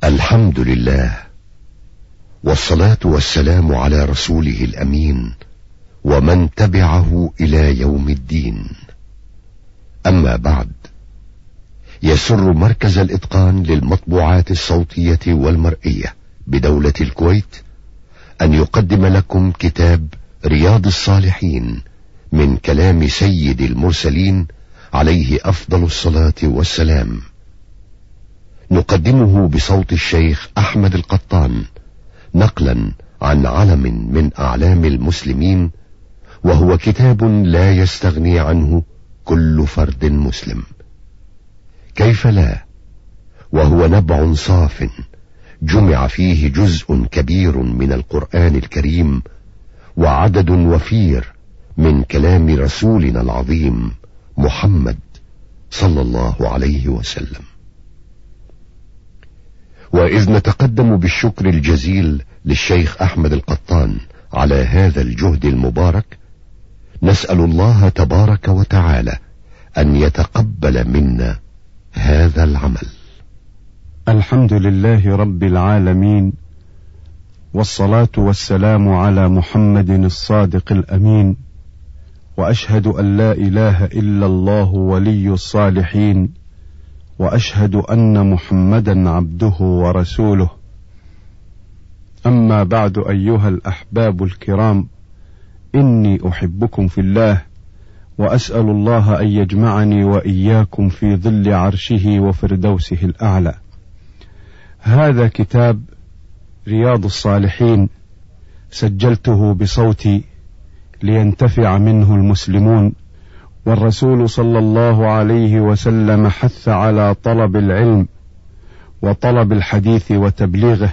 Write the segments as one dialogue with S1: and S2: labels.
S1: الحمد لله، والصلاة والسلام على رسوله الأمين ومن تبعه إلى يوم الدين. أما بعد، يسر مركز الإتقان للمطبوعات الصوتية والمرئية بدولة الكويت أن يقدم لكم كتاب رياض الصالحين من كلام سيد المرسلين عليه أفضل الصلاة والسلام. نقدمه بصوت الشيخ أحمد القطان نقلا عن علم من أعلام المسلمين، وهو كتاب لا يستغني عنه كل فرد مسلم. كيف لا، وهو نبع صاف جمع فيه جزء كبير من القرآن الكريم وعدد وفير من كلام رسولنا العظيم محمد صلى الله عليه وسلم. وإذ نتقدم بالشكر الجزيل للشيخ أحمد القطان على هذا الجهد المبارك، نسأل الله تبارك وتعالى أن يتقبل منا هذا العمل.
S2: الحمد لله رب العالمين، والصلاة والسلام على محمد الصادق الأمين، وأشهد أن لا إله إلا الله ولي الصالحين، وأشهد أن محمدا عبده ورسوله. أما بعد، أيها الأحباب الكرام، إني أحبكم في الله، وأسأل الله أن يجمعني وإياكم في ظل عرشه وفردوسه الأعلى. هذا كتاب رياض الصالحين سجلته بصوتي لينتفع منه المسلمون، والرسول صلى الله عليه وسلم حث على طلب العلم وطلب الحديث وتبليغه.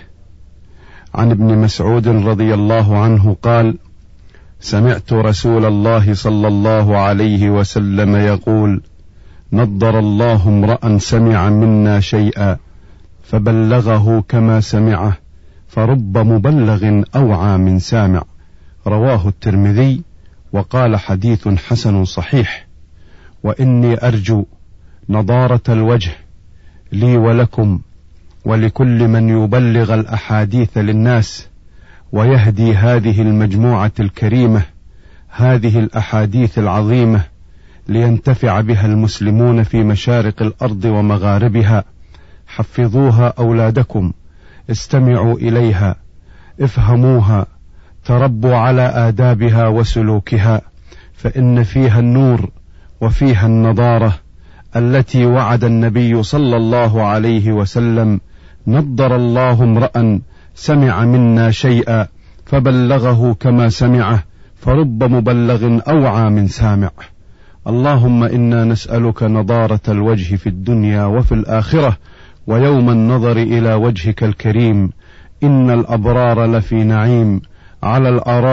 S2: عن ابن مسعود رضي الله عنه قال: سمعت رسول الله صلى الله عليه وسلم يقول: نضر الله امرأ سمع منا شيئا فبلغه كما سمعه، فرب مبلغ أوعى من سامع. رواه الترمذي، وقال حديث حسن صحيح. وإني أرجو نضارة الوجه لي ولكم ولكل من يبلغ الأحاديث للناس ويهدي هذه المجموعة الكريمة هذه الأحاديث العظيمة لينتفع بها المسلمون في مشارق الأرض ومغاربها. حفظوها أولادكم، استمعوا إليها، افهموها، تربوا على آدابها وسلوكها، فإن فيها النور وفيها النضارة التي وعد النبي صلى الله عليه وسلم: نضر الله امرأ سمع منا شيئا فبلغه كما سمعه، فرب مبلغ أوعى من سامع. اللهم إنا نسألك نضارة الوجه في الدنيا وفي الآخرة ويوم النظر إلى وجهك الكريم. إن الأبرار لفي نعيم على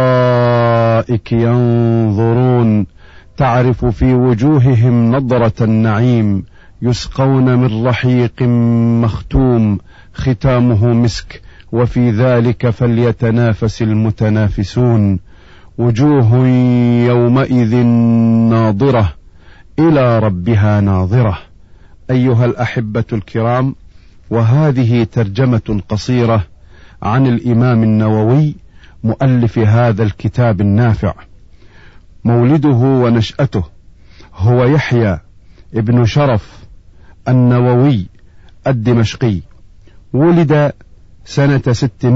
S2: الأرائك ينظرون، تعرف في وجوههم نضرة النعيم، يسقون من رحيق مختوم ختامه مسك، وفي ذلك فليتنافس المتنافسون. وجوه يومئذ ناظرة إلى ربها ناظرة. أيها الأحبة الكرام، وهذه ترجمة قصيرة عن الإمام النووي مؤلف هذا الكتاب النافع. مولده ونشأته هو يحيى ابن شرف النووي الدمشقي، ولد سنة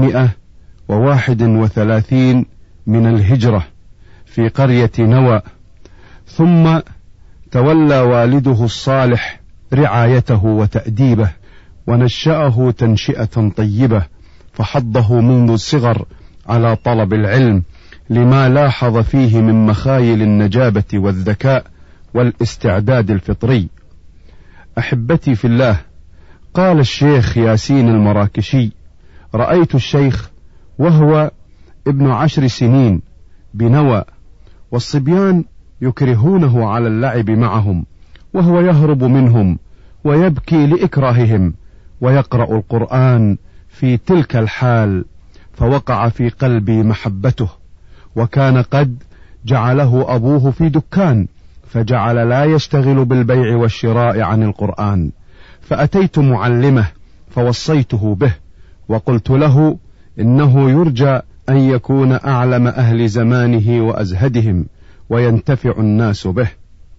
S2: 631 من الهجرة في قرية نوى، ثم تولى والده الصالح رعايته وتأديبه ونشأه تنشئة طيبة، فحضه منذ الصغر على طلب العلم لما لاحظ فيه من مخايل النجابة والذكاء والاستعداد الفطري. أحبتي في الله، قال الشيخ ياسين المراكشي: رأيت الشيخ وهو ابن 10 سنين بنوى، والصبيان يكرهونه على اللعب معهم، وهو يهرب منهم ويبكي لإكراههم، ويقرأ القرآن في تلك الحال، فوقع في قلبي محبته. وكان قد جعله أبوه في دكان، فجعل لا يشتغل بالبيع والشراء عن القرآن، فأتيت معلمه فوصيته به وقلت له إنه يرجى أن يكون أعلم أهل زمانه وأزهدهم وينتفع الناس به،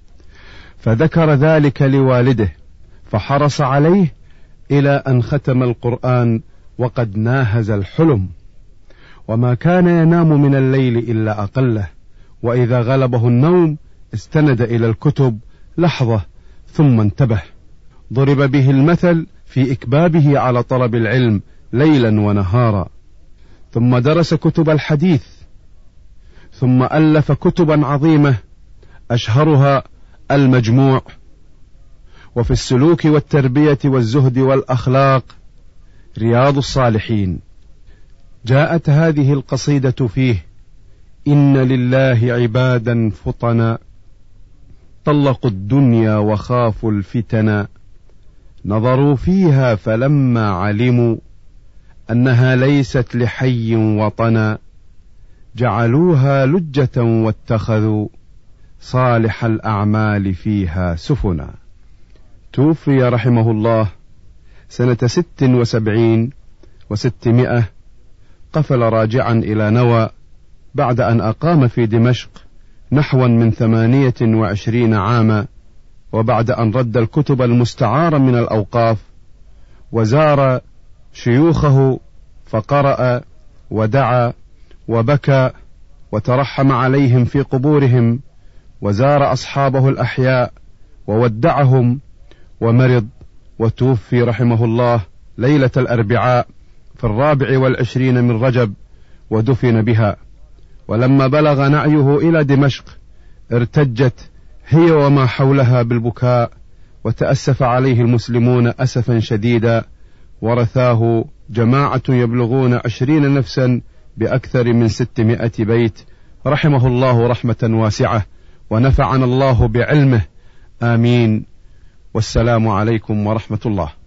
S2: فذكر ذلك لوالده فحرص عليه إلى أن ختم القرآن وقد ناهز الحلم، وما كان ينام من الليل إلا أقله، وإذا غلبه النوم استند إلى الكتب لحظة ثم انتبه. ضرب به المثل في إكبابه على طلب العلم ليلا ونهارا، ثم درس كتب الحديث، ثم ألف كتبا عظيمة أشهرها المجموع، وفي السلوك والتربية والزهد والأخلاق رياض الصالحين. جاءت هذه القصيدة فيه: إن لله عبادا فطنا طلقوا الدنيا وخافوا الفتنا، نظروا فيها فلما علموا أنها ليست لحي وطنا، جعلوها لجة واتخذوا صالح الأعمال فيها سفنا. توفي رحمه الله سنة 76 و600، قفل راجعا إلى نوى بعد أن أقام في دمشق نحوا من 28 عاما، وبعد أن رد الكتب المستعارة من الأوقاف، وزار شيوخه فقرأ ودعا وبكى وترحم عليهم في قبورهم، وزار أصحابه الأحياء وودعهم، ومرض وتوفي رحمه الله ليلة الأربعاء في 24 من رجب، ودفن بها. ولما بلغ نعيه إلى دمشق ارتجت هي وما حولها بالبكاء، وتأسف عليه المسلمون أسفا شديدا، ورثاه جماعة يبلغون 20 نفسا بأكثر من 600 بيت، رحمه الله رحمة واسعة، ونفعنا الله بعلمه، آمين. والسلام عليكم ورحمة الله.